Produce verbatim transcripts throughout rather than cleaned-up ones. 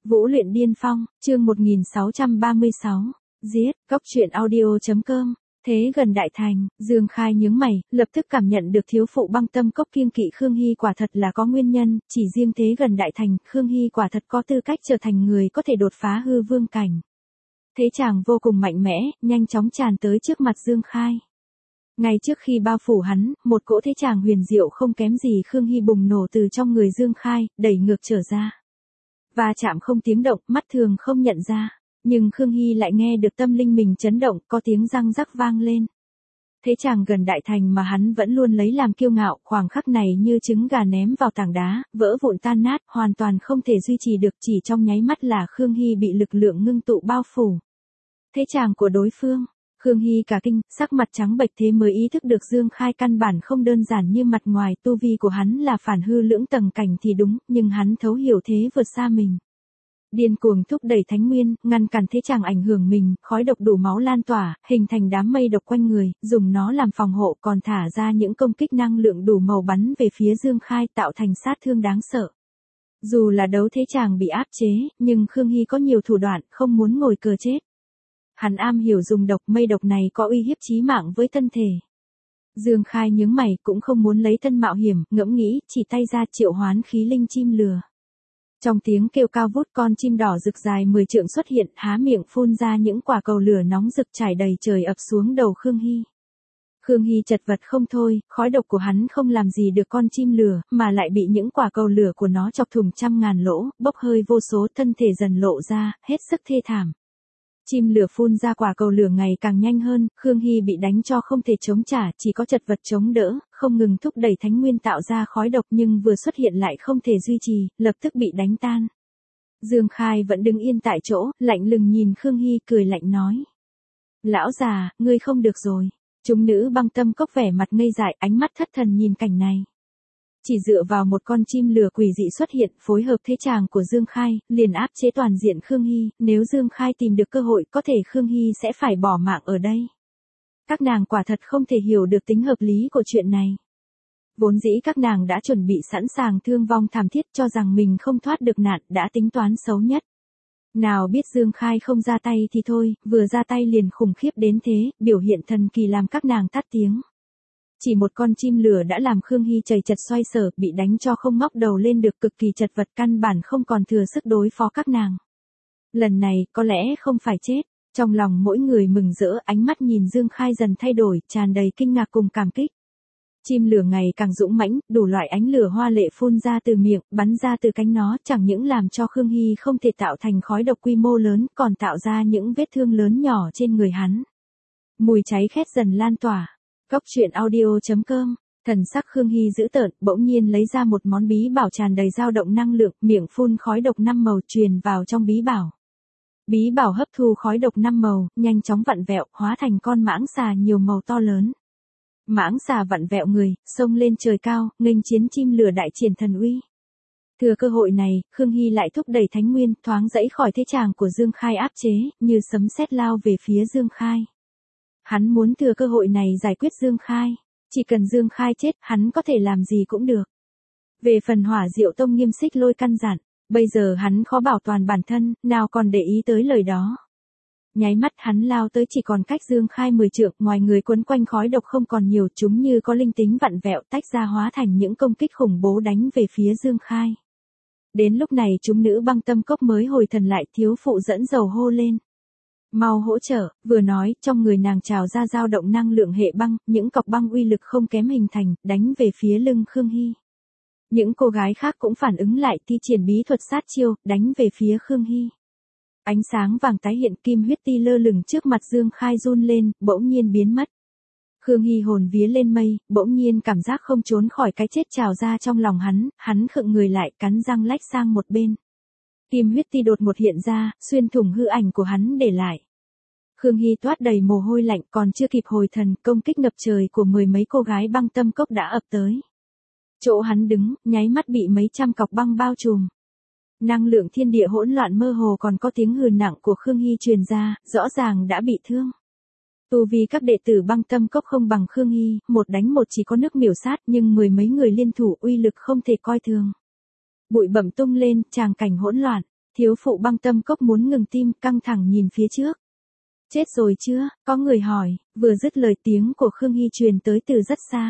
Vũ luyện điên phong, chương một nghìn sáu trăm ba mươi sáu. Giết, Cốc truyện audio.com. Thế gần đại thành, Dương Khai nhướng mày, lập tức cảm nhận được thiếu phụ băng tâm cốc kiêng kỵ Khương Hy quả thật là có nguyên nhân, chỉ riêng thế gần đại thành, Khương Hy quả thật có tư cách trở thành người có thể đột phá hư vương cảnh. Thế chàng vô cùng mạnh mẽ, nhanh chóng tràn tới trước mặt Dương Khai. Ngay trước khi bao phủ hắn, một cỗ thế chàng huyền diệu không kém gì Khương Hy bùng nổ từ trong người Dương Khai, đẩy ngược trở ra. Và chạm không tiếng động, mắt thường không nhận ra. Nhưng Khương Hy lại nghe được tâm linh mình chấn động, có tiếng răng rắc vang lên. Thế chàng gần đại thành mà hắn vẫn luôn lấy làm kiêu ngạo, khoảng khắc này như trứng gà ném vào tảng đá, vỡ vụn tan nát, hoàn toàn không thể duy trì được, chỉ trong nháy mắt là Khương Hy bị lực lượng ngưng tụ bao phủ. Thế chàng của đối phương, Khương Hy cả kinh, sắc mặt trắng bệch thế mới ý thức được Dương Khai căn bản không đơn giản như mặt ngoài, tu vi của hắn là phản hư lưỡng tầng cảnh thì đúng, nhưng hắn thấu hiểu thế vượt xa mình. Điên cuồng thúc đẩy thánh nguyên, ngăn cản thế chàng ảnh hưởng mình, khói độc đủ máu lan tỏa, hình thành đám mây độc quanh người, dùng nó làm phòng hộ còn thả ra những công kích năng lượng đủ màu bắn về phía Dương Khai tạo thành sát thương đáng sợ. Dù là đấu thế chàng bị áp chế, nhưng Khương Hy có nhiều thủ đoạn, không muốn ngồi cờ chết. Hắn am hiểu dùng độc, mây độc này có uy hiếp chí mạng với thân thể. Dương Khai nhướng mày cũng không muốn lấy thân mạo hiểm, ngẫm nghĩ, chỉ tay ra triệu hoán khí linh chim lừa. Trong tiếng kêu cao vút con chim đỏ rực dài mười trượng xuất hiện, há miệng phun ra những quả cầu lửa nóng rực trải đầy trời ập xuống đầu Khương Hy. Khương Hy chật vật không thôi, khói độc của hắn không làm gì được con chim lửa, mà lại bị những quả cầu lửa của nó chọc thủng trăm ngàn lỗ, bốc hơi vô số, thân thể dần lộ ra, hết sức thê thảm. Chim lửa phun ra quả cầu lửa ngày càng nhanh hơn, Khương Hy bị đánh cho không thể chống trả, chỉ có chật vật chống đỡ, không ngừng thúc đẩy thánh nguyên tạo ra khói độc nhưng vừa xuất hiện lại không thể duy trì, lập tức bị đánh tan. Dương Khai vẫn đứng yên tại chỗ, lạnh lùng nhìn Khương Hy cười lạnh nói. Lão già, ngươi không được rồi. Chúng nữ băng tâm cốc vẻ mặt ngây dại, ánh mắt thất thần nhìn cảnh này. Chỉ dựa vào một con chim lửa quỷ dị xuất hiện, phối hợp thế chàng của Dương Khai, liền áp chế toàn diện Khương Hy, nếu Dương Khai tìm được cơ hội có thể Khương Hy sẽ phải bỏ mạng ở đây. Các nàng quả thật không thể hiểu được tính hợp lý của chuyện này. Vốn dĩ các nàng đã chuẩn bị sẵn sàng thương vong thảm thiết cho rằng mình không thoát được nạn, đã tính toán xấu nhất. Nào biết Dương Khai không ra tay thì thôi, vừa ra tay liền khủng khiếp đến thế, biểu hiện thần kỳ làm các nàng tắt tiếng. Chỉ một con chim lửa đã làm Khương Hy chầy chật xoay sở, bị đánh cho không ngóc đầu lên được, cực kỳ chật vật, căn bản không còn thừa sức đối phó các nàng. Lần này, có lẽ không phải chết. Trong lòng mỗi người mừng rỡ, ánh mắt nhìn Dương Khai dần thay đổi, tràn đầy kinh ngạc cùng cảm kích. Chim lửa ngày càng dũng mãnh, đủ loại ánh lửa hoa lệ phun ra từ miệng, bắn ra từ cánh nó, chẳng những làm cho Khương Hy không thể tạo thành khói độc quy mô lớn, còn tạo ra những vết thương lớn nhỏ trên người hắn. Mùi cháy khét dần lan tỏa. Cốc truyện audio.com. Thần sắc Khương Hy dữ tợn, bỗng nhiên lấy ra một món bí bảo tràn đầy dao động năng lượng, miệng phun khói độc năm màu truyền vào trong bí bảo. Bí bảo hấp thu khói độc năm màu, nhanh chóng vặn vẹo, hóa thành con mãng xà nhiều màu to lớn. Mãng xà vặn vẹo người, xông lên trời cao, nghênh chiến chim lửa đại triển thần uy. Thừa cơ hội này, Khương Hy lại thúc đẩy thánh nguyên, thoáng dẫy khỏi thế chàng của Dương Khai áp chế, như sấm sét lao về phía Dương Khai. Hắn muốn thừa cơ hội này giải quyết Dương Khai. Chỉ cần Dương Khai chết, hắn có thể làm gì cũng được. Về phần Hỏa Diệu Tông nghiêm xích lôi căn dặn, bây giờ hắn khó bảo toàn bản thân, nào còn để ý tới lời đó. Nháy mắt hắn lao tới chỉ còn cách Dương Khai mười trượng, ngoài người quấn quanh khói độc không còn nhiều, chúng như có linh tính vặn vẹo tách ra hóa thành những công kích khủng bố đánh về phía Dương Khai. Đến lúc này chúng nữ băng tâm cốc mới hồi thần lại, thiếu phụ dẫn dầu hô lên. Mau hỗ trợ, vừa nói, trong người nàng trào ra dao động năng lượng hệ băng, những cọc băng uy lực không kém hình thành, đánh về phía lưng Khương Hy. Những cô gái khác cũng phản ứng lại, thi triển bí thuật sát chiêu, đánh về phía Khương Hy. Ánh sáng vàng tái hiện, kim huyết ti lơ lửng trước mặt Dương Khai run lên, bỗng nhiên biến mất. Khương Hy hồn vía lên mây, bỗng nhiên cảm giác không trốn khỏi cái chết trào ra trong lòng hắn, hắn khựng người lại, cắn răng lách sang một bên. Kim huyết ti đột một hiện ra, xuyên thủng hư ảnh của hắn để lại. Khương Hy toát đầy mồ hôi lạnh, còn chưa kịp hồi thần, công kích ngập trời của mười mấy cô gái băng tâm cốc đã ập tới. Chỗ hắn đứng, nháy mắt bị mấy trăm cọc băng bao trùm. Năng lượng thiên địa hỗn loạn mơ hồ, còn có tiếng hừ nặng của Khương Hy truyền ra, rõ ràng đã bị thương. Tu vì các đệ tử băng tâm cốc không bằng Khương Hy, một đánh một chỉ có nước miểu sát, nhưng mười mấy người liên thủ uy lực không thể coi thường. Bụi bẩm tung lên, tràng cảnh hỗn loạn. Thiếu phụ Băng Tâm Cốc muốn ngừng tim, căng thẳng nhìn phía trước. Chết rồi chưa, có người hỏi, vừa dứt lời tiếng của Khương Hy truyền tới từ rất xa.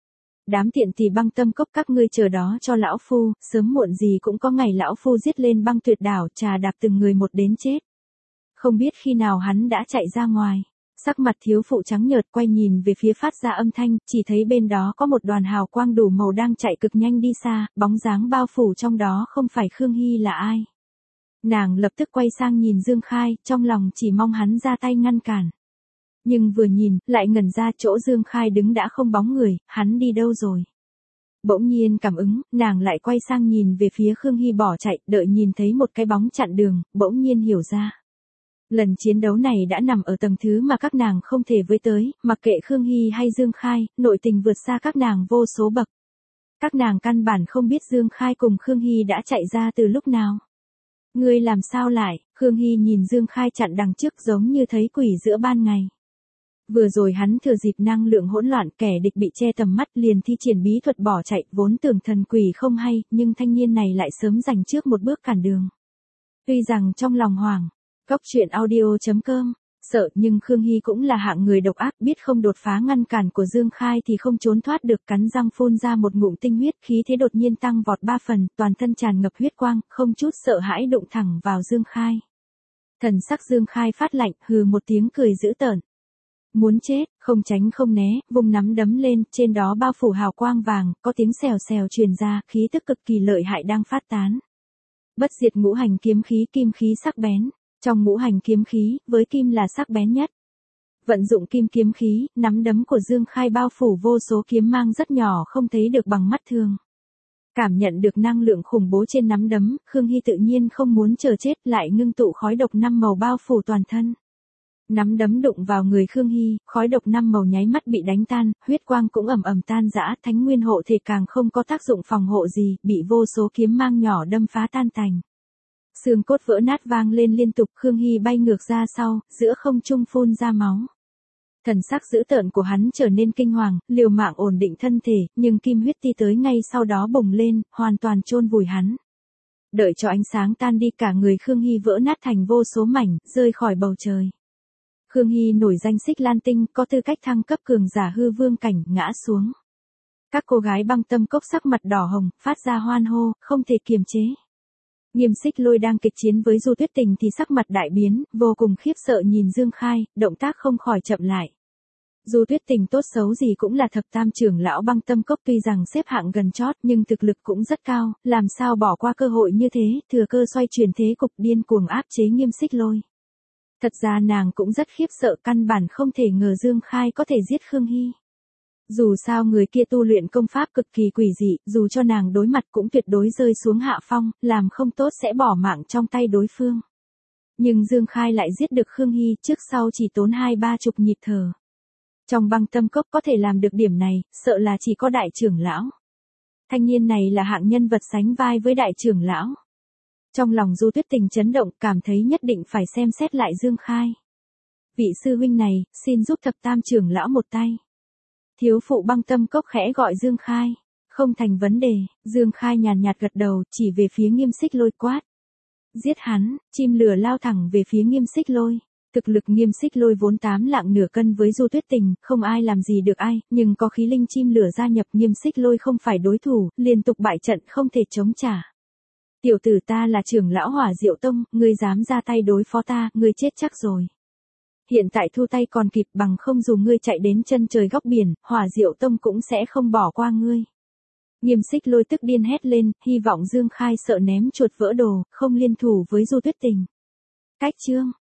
Đám tiện tỳ Băng Tâm Cốc các ngươi chờ đó cho lão phu, sớm muộn gì cũng có ngày lão phu giết lên băng tuyệt đảo, trà đạp từng người một đến chết. Không biết khi nào hắn đã chạy ra ngoài. Sắc mặt thiếu phụ trắng nhợt quay nhìn về phía phát ra âm thanh, chỉ thấy bên đó có một đoàn hào quang đủ màu đang chạy cực nhanh đi xa, bóng dáng bao phủ trong đó không phải Khương Hy là ai. Nàng lập tức quay sang nhìn Dương Khai, trong lòng chỉ mong hắn ra tay ngăn cản. Nhưng vừa nhìn, lại ngẩn ra chỗ Dương Khai đứng đã không bóng người, hắn đi đâu rồi. Bỗng nhiên cảm ứng, nàng lại quay sang nhìn về phía Khương Hy bỏ chạy, đợi nhìn thấy một cái bóng chặn đường, bỗng nhiên hiểu ra. Lần chiến đấu này đã nằm ở tầng thứ mà các nàng không thể với tới, mặc kệ Khương Hy hay Dương Khai, nội tình vượt xa các nàng vô số bậc. Các nàng căn bản không biết Dương Khai cùng Khương Hy đã chạy ra từ lúc nào. Ngươi làm sao lại, Khương Hy nhìn Dương Khai chặn đằng trước giống như thấy quỷ giữa ban ngày. Vừa rồi hắn thừa dịp năng lượng hỗn loạn, kẻ địch bị che tầm mắt liền thi triển bí thuật bỏ chạy, vốn tưởng thần quỷ không hay, nhưng thanh niên này lại sớm giành trước một bước cản đường. Tuy rằng trong lòng hoảng, Cốc truyện audio chấm com, sợ nhưng Khương Hy cũng là hạng người độc ác, biết không đột phá ngăn cản của Dương Khai thì không trốn thoát được, cắn răng phun ra một ngụm tinh huyết, khí thế đột nhiên tăng vọt ba phần, toàn thân tràn ngập huyết quang, không chút sợ hãi đụng thẳng vào Dương Khai. Thần sắc Dương Khai phát lạnh, hừ một tiếng cười dữ tợn. Muốn chết, không tránh không né, vùng nắm đấm lên, trên đó bao phủ hào quang vàng, có tiếng xèo xèo truyền ra, khí tức cực kỳ lợi hại đang phát tán. Bất diệt ngũ hành kiếm khí, kim khí sắc bén. Trong ngũ hành kiếm khí, với kim là sắc bén nhất. Vận dụng kim kiếm khí, nắm đấm của Dương Khai bao phủ vô số kiếm mang rất nhỏ không thấy được bằng mắt thường. Cảm nhận được năng lượng khủng bố trên nắm đấm, Khương Hy tự nhiên không muốn chờ chết, lại ngưng tụ khói độc năm màu bao phủ toàn thân. Nắm đấm đụng vào người Khương Hy, khói độc năm màu nháy mắt bị đánh tan, huyết quang cũng ầm ầm tan rã, thánh nguyên hộ thể càng không có tác dụng phòng hộ gì, bị vô số kiếm mang nhỏ đâm phá tan tành. Xương cốt vỡ nát vang lên liên tục, Khương Hy bay ngược ra sau, giữa không trung phun ra máu. Thần sắc dữ tợn của hắn trở nên kinh hoàng, liều mạng ổn định thân thể, nhưng kim huyết ti tới ngay sau đó bùng lên, hoàn toàn chôn vùi hắn. Đợi cho ánh sáng tan đi, cả người Khương Hy vỡ nát thành vô số mảnh, rơi khỏi bầu trời. Khương Hy nổi danh Xích Lan Tinh, có tư cách thăng cấp cường giả hư vương cảnh, ngã xuống. Các cô gái Băng Tâm Cốc sắc mặt đỏ hồng, phát ra hoan hô, không thể kiềm chế. Nghiêm Xích Lôi đang kịch chiến với Du Tuyết Tình thì sắc mặt đại biến, vô cùng khiếp sợ nhìn Dương Khai, động tác không khỏi chậm lại. Du Tuyết Tình tốt xấu gì cũng là thập tam trưởng lão Băng Tâm Cốc, tuy rằng xếp hạng gần chót nhưng thực lực cũng rất cao, làm sao bỏ qua cơ hội như thế, thừa cơ xoay chuyển thế cục, điên cuồng áp chế Nghiêm Xích Lôi. Thật ra nàng cũng rất khiếp sợ, căn bản không thể ngờ Dương Khai có thể giết Khương Hy. Dù sao người kia tu luyện công pháp cực kỳ quỷ dị, dù cho nàng đối mặt cũng tuyệt đối rơi xuống hạ phong, làm không tốt sẽ bỏ mạng trong tay đối phương. Nhưng Dương Khai lại giết được Khương Hy, trước sau chỉ tốn hai ba chục nhịp thở. Trong Băng Tâm Cốc có thể làm được điểm này, sợ là chỉ có đại trưởng lão. Thanh niên này là hạng nhân vật sánh vai với đại trưởng lão. Trong lòng Du Tuyết Tình chấn động, cảm thấy nhất định phải xem xét lại Dương Khai. Vị sư huynh này, xin giúp thập tam trưởng lão một tay. Thiếu phụ Băng Tâm Cốc khẽ gọi Dương Khai. Không thành vấn đề, Dương Khai nhàn nhạt gật đầu, chỉ về phía Nghiêm Xích Lôi quát. Giết hắn, chim lửa lao thẳng về phía Nghiêm Xích Lôi. Thực lực Nghiêm Xích Lôi vốn tám lạng nửa cân với Du Tuyết Tình, không ai làm gì được ai, nhưng có khí linh chim lửa gia nhập, Nghiêm Xích Lôi không phải đối thủ, liên tục bại trận không thể chống trả. Tiểu tử, ta là trưởng lão Hỏa Diệu Tông, ngươi dám ra tay đối phó ta, ngươi chết chắc rồi. Hiện tại thu tay còn kịp, bằng không dù ngươi chạy đến chân trời góc biển, Hỏa Diệu Tông cũng sẽ không bỏ qua ngươi. Nghiêm Xích Lôi tức điên hét lên, hy vọng Dương Khai sợ ném chuột vỡ đồ, không liên thủ với Du Tuyết Tình. Cách chương